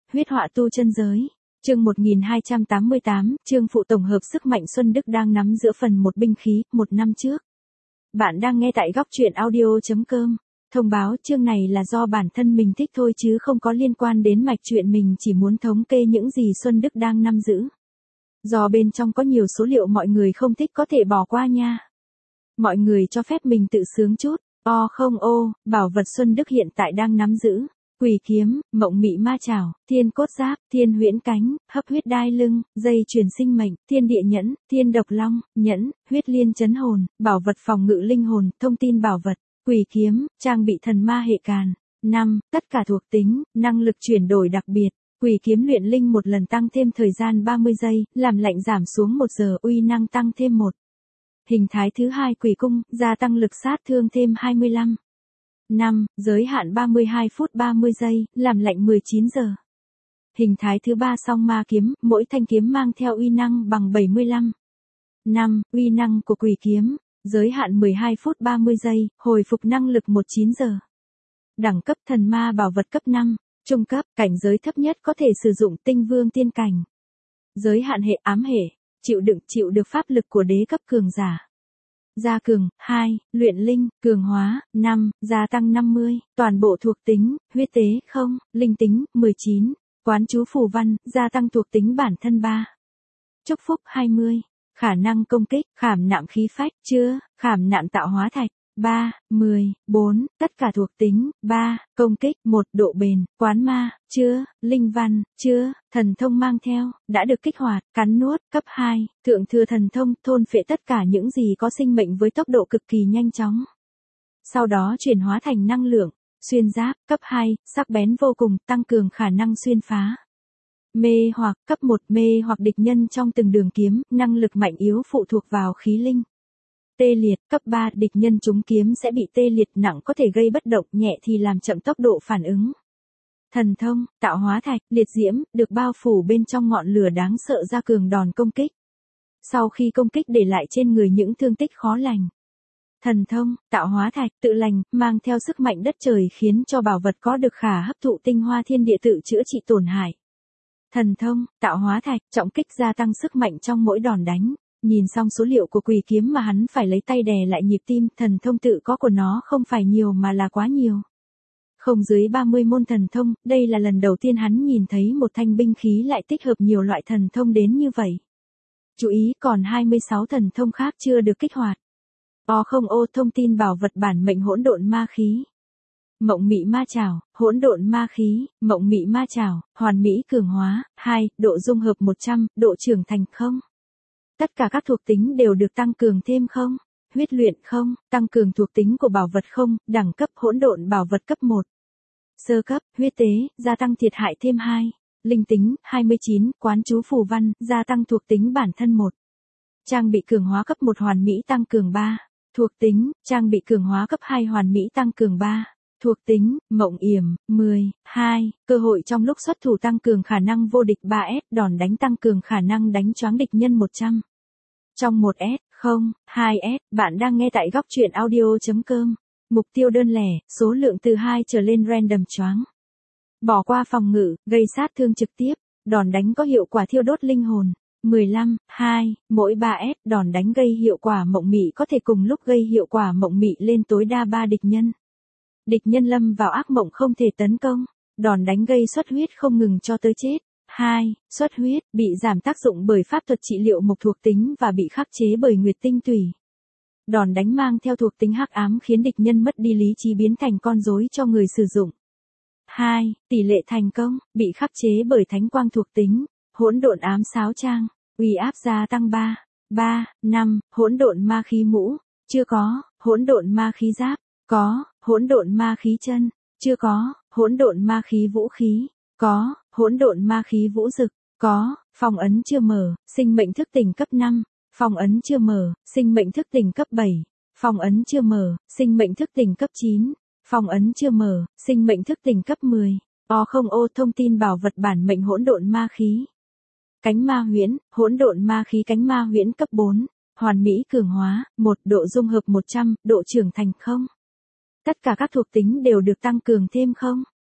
Huyết họa tu chân giới. Chương 1288, chương phụ tổng hợp sức mạnh Xuân Đức đang nắm giữa phần một binh khí, một năm trước. Bạn đang nghe tại góc truyện audio.com. Thông báo chương này là do bản thân mình thích thôi chứ không có liên quan đến mạch truyện, mình chỉ muốn thống kê những gì Xuân Đức đang nắm giữ. Do bên trong có nhiều số liệu mọi người không thích có thể bỏ qua nha. Mọi người cho phép mình tự sướng chút. Bảo vật Xuân Đức hiện tại đang nắm giữ. Quỷ kiếm, mộng mị ma chảo, thiên cốt giáp, thiên huyễn cánh, hấp huyết đai lưng, dây truyền sinh mệnh, thiên địa nhẫn, thiên độc long, nhẫn, huyết liên chấn hồn, bảo vật phòng ngự linh hồn, thông tin bảo vật, quỷ kiếm, trang bị thần ma hệ càn. 5. Tất cả thuộc tính, năng lực chuyển đổi đặc biệt. Quỷ kiếm luyện linh một lần tăng thêm thời gian 30 giây, làm lạnh giảm xuống 1 giờ, uy năng tăng thêm 1. Hình thái thứ 2 quỷ cung, gia tăng lực sát thương thêm 25. 5. Giới hạn 32 phút 30 giây, làm lạnh 19 giờ. Hình thái thứ 3 song ma kiếm, mỗi thanh kiếm mang theo uy năng bằng 75. 5. Uy năng của quỷ kiếm, giới hạn 12 phút 30 giây, hồi phục năng lực 19 giờ. Đẳng cấp thần ma bảo vật cấp 5, trung cấp, cảnh giới thấp nhất có thể sử dụng tinh vương tiên cảnh. Giới hạn hệ ám hệ, chịu được pháp lực của đế cấp cường giả. Gia cường, 2, luyện linh, cường hóa, 5, gia tăng 50, toàn bộ thuộc tính, huyết tế, 0, linh tính, 19, quán chú phù văn, gia tăng thuộc tính bản thân 3. Chúc phúc 20, khả năng công kích, khảm nạm khí phách, chưa, khảm nạm tạo hóa thạch, 3, 10, 4, tất cả thuộc tính, 3, công kích, 1, độ bền, quán ma, chưa, linh văn, chưa, thần thông mang theo, đã được kích hoạt, cắn nuốt, cấp 2, thượng thừa thần thông, thôn phệ tất cả những gì có sinh mệnh với tốc độ cực kỳ nhanh chóng. Sau đó chuyển hóa thành năng lượng, xuyên giáp, cấp 2, sắc bén vô cùng, tăng cường khả năng xuyên phá. Mê hoặc, cấp 1, mê hoặc địch nhân trong từng đường kiếm, năng lực mạnh yếu phụ thuộc vào khí linh. Tê liệt, cấp 3, địch nhân trúng kiếm sẽ bị tê liệt, nặng có thể gây bất động, nhẹ thì làm chậm tốc độ phản ứng. Thần thông, tạo hóa thạch, liệt diễm, được bao phủ bên trong ngọn lửa đáng sợ ra cường đòn công kích. Sau khi công kích để lại trên người những thương tích khó lành. Thần thông, tạo hóa thạch, tự lành, mang theo sức mạnh đất trời khiến cho bảo vật có được khả hấp thụ tinh hoa thiên địa tự chữa trị tổn hại. Thần thông, tạo hóa thạch, trọng kích gia tăng sức mạnh trong mỗi đòn đánh. Nhìn xong số liệu của quỷ kiếm mà hắn phải lấy tay đè lại nhịp tim, thần thông tự có của nó không phải nhiều mà là quá nhiều. Không dưới 30 môn thần thông, đây là lần đầu tiên hắn nhìn thấy một thanh binh khí lại tích hợp nhiều loại thần thông đến như vậy. Chú ý, còn 26 thần thông khác chưa được kích hoạt. Thông tin bảo vật bản mệnh hỗn độn ma khí. Mộng mị ma chảo, hỗn độn ma khí, mộng mị ma chảo, hoàn mỹ cường hóa, 2, độ dung hợp 100, độ trưởng thành 0. Tất cả các thuộc tính đều được tăng cường thêm 0. Huyết luyện 0, tăng cường thuộc tính của bảo vật 0, đẳng cấp hỗn độn bảo vật cấp 1. Sơ cấp, huyết tế, gia tăng thiệt hại thêm 2. Linh tính, 29, quán chú phù văn, gia tăng thuộc tính bản thân 1. Trang bị cường hóa cấp 1 hoàn mỹ tăng cường 3. Thuộc tính, trang bị cường hóa cấp 2 hoàn mỹ tăng cường 3. Thuộc tính, mộng yểm, 10, 2, cơ hội trong lúc xuất thủ tăng cường khả năng vô địch 3S, đòn đánh tăng cường khả năng đánh choáng địch nhân 100. Trong 1S, 0, 2S, bạn đang nghe tại góc truyện audio.com. Mục tiêu đơn lẻ, số lượng từ 2 trở lên random choáng. Bỏ qua phòng ngự, gây sát thương trực tiếp, đòn đánh có hiệu quả thiêu đốt linh hồn. 15, 2, mỗi 3S, đòn đánh gây hiệu quả mộng mị có thể cùng lúc gây hiệu quả mộng mị lên tối đa 3 địch nhân. Địch nhân lâm vào ác mộng không thể tấn công, đòn đánh gây xuất huyết không ngừng cho tới chết. 2. Xuất huyết, bị giảm tác dụng bởi pháp thuật trị liệu mộc thuộc tính và bị khắc chế bởi nguyệt tinh tủy. Đòn đánh mang theo thuộc tính hắc ám khiến địch nhân mất đi lý trí biến thành con rối cho người sử dụng. 2. Tỷ lệ thành công, bị khắc chế bởi thánh quang thuộc tính, hỗn độn ám sáo trang, uy áp gia tăng 3. 3, 5, hỗn độn ma khí mũ, chưa có, hỗn độn ma khí giáp, có, hỗn độn ma khí chân, chưa có, hỗn độn ma khí vũ khí, có, hỗn độn ma khí vũ dực, có, phong ấn chưa mở, sinh mệnh thức tỉnh cấp 5, phong ấn chưa mở, sinh mệnh thức tỉnh cấp 7, phong ấn chưa mở, sinh mệnh thức tỉnh cấp 9, phong ấn chưa mở, sinh mệnh thức tỉnh cấp 10. Thông tin bảo vật bản mệnh hỗn độn ma khí. Cánh ma huyễn, hỗn độn ma khí cánh ma huyễn cấp 4, hoàn mỹ cường hóa, 1, độ dung hợp 100, độ trưởng thành 0. Tất cả các thuộc tính đều được tăng cường thêm 0.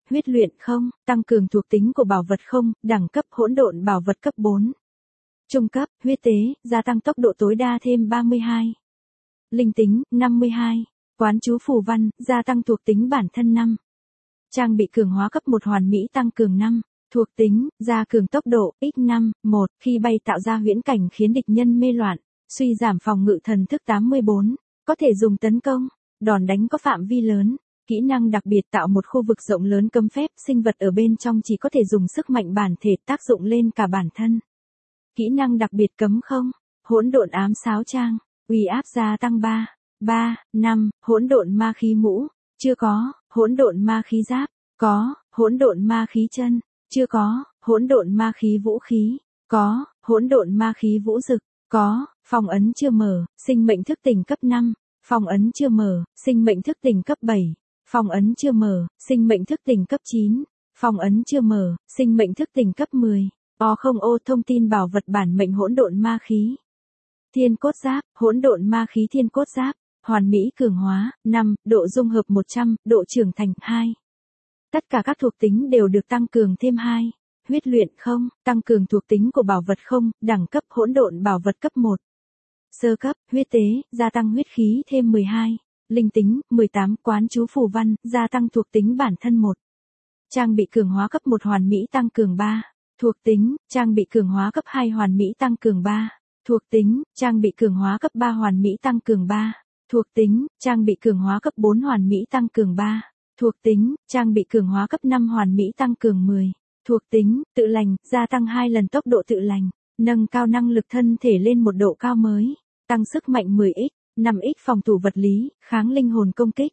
huyết luyện không, tăng cường thuộc tính của bảo vật không, đẳng cấp hỗn độn bảo vật cấp 4. Trung cấp, huyết tế, gia tăng tốc độ tối đa thêm 32. Linh tính, 52. Quán chú phù văn, gia tăng thuộc tính bản thân 5. Trang bị cường hóa cấp 1 hoàn mỹ tăng cường 5. Thuộc tính, gia cường tốc độ, x5, 1, khi bay tạo ra huyễn cảnh khiến địch nhân mê loạn, suy giảm phòng ngự thần thức 84, có thể dùng tấn công, đòn đánh có phạm vi lớn, kỹ năng đặc biệt tạo một khu vực rộng lớn cấm phép, sinh vật ở bên trong chỉ có thể dùng sức mạnh bản thể tác dụng lên cả bản thân. Kỹ năng đặc biệt cấm không, hỗn độn ám sáo trang, uy áp gia tăng 3, 5, hỗn độn ma khí mũ, chưa có, hỗn độn ma khí giáp, có, hỗn độn ma khí chân, chưa có, hỗn độn ma khí vũ khí, có, hỗn độn ma khí vũ dực, có, phong ấn chưa mở, sinh mệnh thức tỉnh cấp 5, phong ấn chưa mở, sinh mệnh thức tỉnh cấp 7, phong ấn chưa mở, sinh mệnh thức tỉnh cấp 9, phong ấn chưa mở, sinh mệnh thức tỉnh cấp 10. O không ô thông tin bảo vật bản mệnh hỗn độn ma khí. Thiên cốt giáp, hỗn độn ma khí thiên cốt giáp, hoàn mỹ cường hóa, 5, độ dung hợp 100, độ trưởng thành 2. Tất cả các thuộc tính đều được tăng cường thêm 2. Huyết luyện không, tăng cường thuộc tính của bảo vật không, đẳng cấp hỗn độn bảo vật cấp 1. Sơ cấp, huyết tế, gia tăng huyết khí thêm 12. Linh tính, 18, quán chú phù văn, gia tăng thuộc tính bản thân 1. Trang bị cường hóa cấp 1 hoàn mỹ tăng cường 3. Thuộc tính, trang bị cường hóa cấp 2 hoàn mỹ tăng cường 3. Thuộc tính, trang bị cường hóa cấp 3 hoàn mỹ tăng cường 3. Thuộc tính, trang bị cường hóa cấp 4 hoàn mỹ tăng cường 3. Thuộc tính, trang bị cường hóa cấp 5 hoàn mỹ tăng cường 10. Thuộc tính, tự lành, gia tăng 2 lần tốc độ tự lành, nâng cao năng lực thân thể lên một độ cao mới, tăng sức mạnh 10x, 5x phòng thủ vật lý, kháng linh hồn công kích.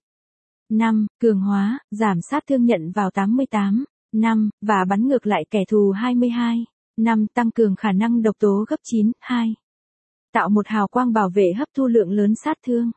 5. Cường hóa, giảm sát thương nhận vào 88. 5. Và bắn ngược lại kẻ thù 22. 5. Tăng cường khả năng độc tố gấp 9. 2. Tạo một hào quang bảo vệ hấp thu lượng lớn sát thương.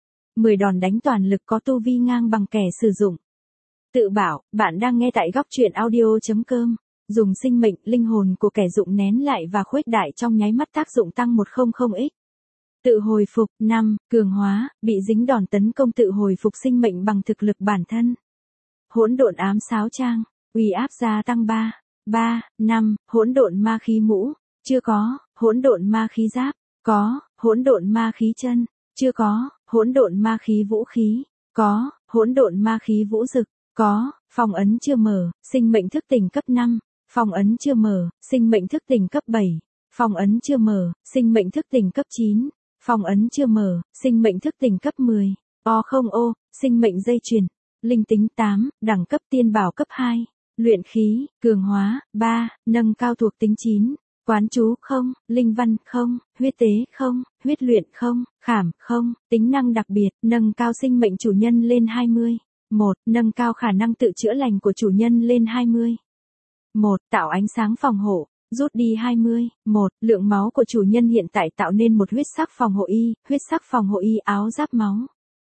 10 đòn đánh toàn lực có tu vi ngang bằng kẻ sử dụng. Tự bảo, bạn đang nghe tại góc truyện audio.com. Dùng sinh mệnh, linh hồn của kẻ dụng nén lại và khuếch đại trong nháy mắt tác dụng tăng 100x. Tự hồi phục, 5, cường hóa, bị dính đòn tấn công tự hồi phục sinh mệnh bằng thực lực bản thân. Hỗn độn ám sáo trang, uy áp gia tăng 3, 5, hỗn độn ma khí mũ, chưa có, hỗn độn ma khí giáp, có, hỗn độn ma khí chân, chưa có, hỗn độn ma khí vũ khí, có, hỗn độn ma khí vũ dực, có, phong ấn chưa mở, sinh mệnh thức tỉnh cấp 5, phong ấn chưa mở, sinh mệnh thức tỉnh cấp 7, phong ấn chưa mở, sinh mệnh thức tỉnh cấp 9, phong ấn chưa mở, sinh mệnh thức tỉnh cấp 10. O không ô, sinh mệnh dây chuyền, linh tính 8, đẳng cấp tiên bảo cấp 2, luyện khí, cường hóa, 3, nâng cao thuộc tính 9, quán chú không, linh văn không, huyết tế không, huyết luyện không, khảm không, tính năng đặc biệt, nâng cao sinh mệnh chủ nhân lên 20. 1. Nâng cao khả năng tự chữa lành của chủ nhân lên 20. 1. Tạo ánh sáng phòng hộ, rút đi 20. 1. Lượng máu của chủ nhân hiện tại tạo nên một huyết sắc phòng hộ y, huyết sắc phòng hộ y áo giáp máu.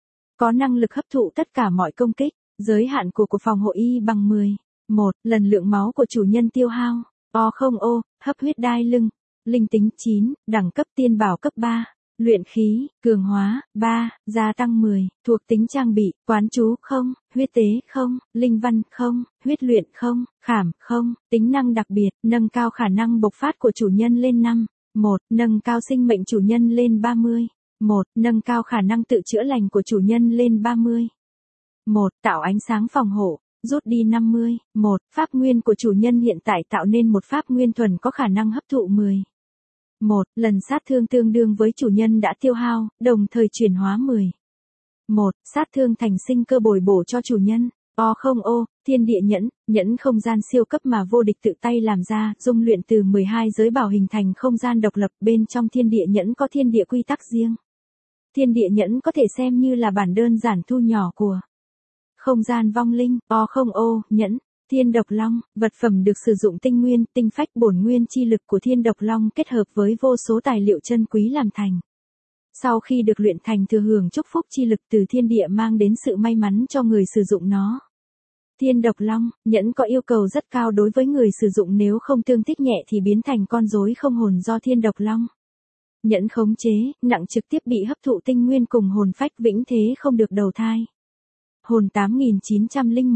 Có năng lực hấp thụ tất cả mọi công kích, giới hạn của phòng hộ y bằng 10. 1. Lần lượng máu của chủ nhân tiêu hao. O không ô, hấp huyết đai lưng. Linh tính 9, đẳng cấp tiên bảo cấp 3. Luyện khí, cường hóa, 3, gia tăng 10, thuộc tính trang bị, quán chú không, huyết tế không, linh văn không, huyết luyện không, khảm không, tính năng đặc biệt, nâng cao khả năng bộc phát của chủ nhân lên 5. 1. Nâng cao sinh mệnh chủ nhân lên 30. 1. Nâng cao khả năng tự chữa lành của chủ nhân lên 30. 1. Tạo ánh sáng phòng hộ, rút đi 50. 1. Pháp nguyên của chủ nhân hiện tại tạo nên một pháp nguyên thuần có khả năng hấp thụ 10. 1. Lần sát thương tương đương với chủ nhân đã tiêu hao, đồng thời chuyển hóa 10. 1. Sát thương thành sinh cơ bồi bổ cho chủ nhân. O không ô, thiên địa nhẫn, nhẫn không gian siêu cấp mà vô địch tự tay làm ra, dung luyện từ 12 giới bảo hình thành không gian độc lập, bên trong thiên địa nhẫn có thiên địa quy tắc riêng. Thiên địa nhẫn có thể xem như là bản đơn giản thu nhỏ của không gian vong linh. O không ô, nhẫn. Thiên độc long, vật phẩm được sử dụng tinh nguyên, tinh phách bổn nguyên chi lực của thiên độc long kết hợp với vô số tài liệu chân quý làm thành. Sau khi được luyện thành thừa hưởng chúc phúc chi lực từ thiên địa mang đến sự may mắn cho người sử dụng nó. Thiên độc long, nhẫn có yêu cầu rất cao đối với người sử dụng, nếu không tương thích nhẹ thì biến thành con rối không hồn do thiên độc long. Nhẫn khống chế, nặng trực tiếp bị hấp thụ tinh nguyên cùng hồn phách vĩnh thế không được đầu thai. Hồn 8901.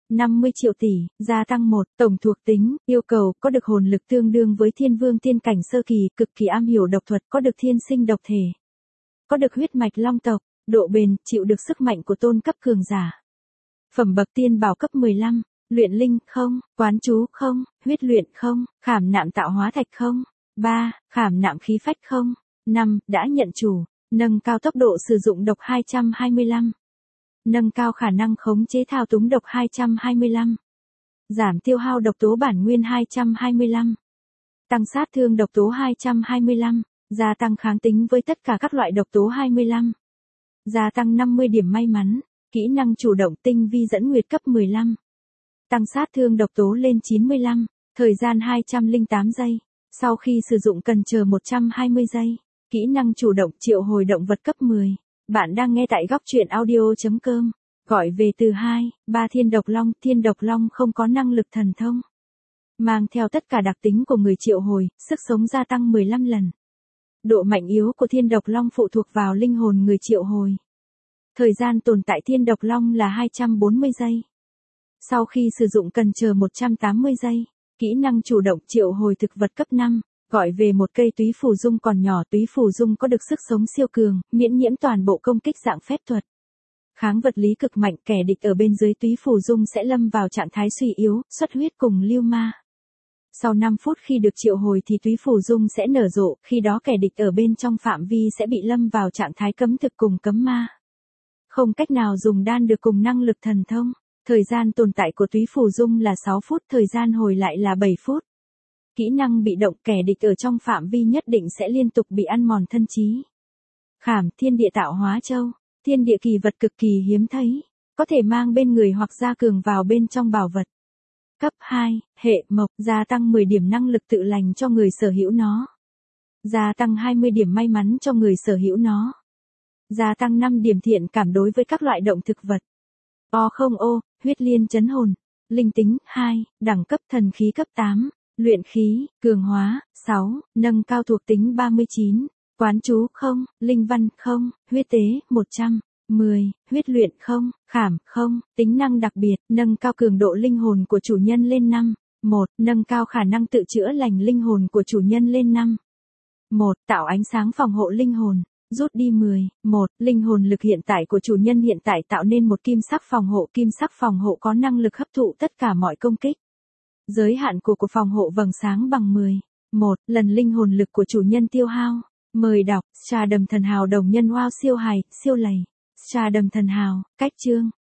50 triệu tỷ, gia tăng 1, tổng thuộc tính, yêu cầu, có được hồn lực tương đương với thiên vương tiên cảnh sơ kỳ, cực kỳ am hiểu độc thuật, có được thiên sinh độc thể. Có được huyết mạch long tộc, độ bền, chịu được sức mạnh của tôn cấp cường giả. Phẩm bậc tiên bảo cấp 15, luyện linh không, quán chú không, huyết luyện không, khảm nạm tạo hóa thạch không. 3. Khảm nạm khí phách không. 5. Đã nhận chủ, nâng cao tốc độ sử dụng độc 225. Nâng cao khả năng khống chế thao túng độc 225. Giảm tiêu hao độc tố bản nguyên 225. Tăng sát thương độc tố 225. Gia tăng kháng tính với tất cả các loại độc tố 25. Gia tăng 50 điểm may mắn. Kỹ năng chủ động tinh vi dẫn nguyệt cấp 15. Tăng sát thương độc tố lên 95. Thời gian 208 giây. Sau khi sử dụng cần chờ 120 giây. Kỹ năng chủ động triệu hồi động vật cấp 10. Bạn đang nghe tại góc truyện audio.com. Gọi về từ 2, 3 thiên độc long không có năng lực thần thông. Mang theo tất cả đặc tính của người triệu hồi, sức sống gia tăng 15 lần. Độ mạnh yếu của thiên độc long phụ thuộc vào linh hồn người triệu hồi. Thời gian tồn tại thiên độc long là 240 giây. Sau khi sử dụng cần chờ 180 giây. Kỹ năng chủ động triệu hồi thực vật cấp 5. Gọi về một cây túy phù dung còn nhỏ. Túy phù dung có được sức sống siêu cường, miễn nhiễm toàn bộ công kích dạng phép thuật. Kháng vật lý cực mạnh, kẻ địch ở bên dưới túy phù dung sẽ lâm vào trạng thái suy yếu, xuất huyết cùng lưu ma. Sau 5 phút khi được triệu hồi thì túy phù dung sẽ nở rộ, khi đó kẻ địch ở bên trong phạm vi sẽ bị lâm vào trạng thái cấm thực cùng cấm ma. Không cách nào dùng đan được cùng năng lực thần thông. Thời gian tồn tại của túy phù dung là 6 phút, thời gian hồi lại là 7 phút. Kỹ năng bị động, kẻ địch ở trong phạm vi nhất định sẽ liên tục bị ăn mòn thân trí. Khảm thiên địa tạo hóa châu. Thiên địa kỳ vật cực kỳ hiếm thấy. Có thể mang bên người hoặc gia cường vào bên trong bảo vật. Cấp 2, hệ mộc, gia tăng 10 điểm năng lực tự lành cho người sở hữu nó. Gia tăng 20 điểm may mắn cho người sở hữu nó. Gia tăng 5 điểm thiện cảm đối với các loại động thực vật. O, huyết liên chấn hồn. Linh tính, 2, đẳng cấp thần khí cấp 8. Luyện khí, cường hóa, 6, nâng cao thuộc tính 39. Quán chú không, linh văn không, huyết tế 100, 10, huyết luyện không, khảm không, tính năng đặc biệt, nâng cao cường độ linh hồn của chủ nhân lên 5. 1. Nâng cao khả năng tự chữa lành linh hồn của chủ nhân lên 5. 1. Tạo ánh sáng phòng hộ linh hồn, rút đi 10. 1. Linh hồn lực hiện tại của chủ nhân hiện tại tạo nên một kim sắc phòng hộ có năng lực hấp thụ tất cả mọi công kích. Giới hạn của phòng hộ vầng sáng bằng 10. 1. Lần linh hồn lực của chủ nhân tiêu hao. Mời đọc, Trà đầm thần hào đồng nhân wow siêu hài, siêu lầy. Trà đầm thần hào, cách chương.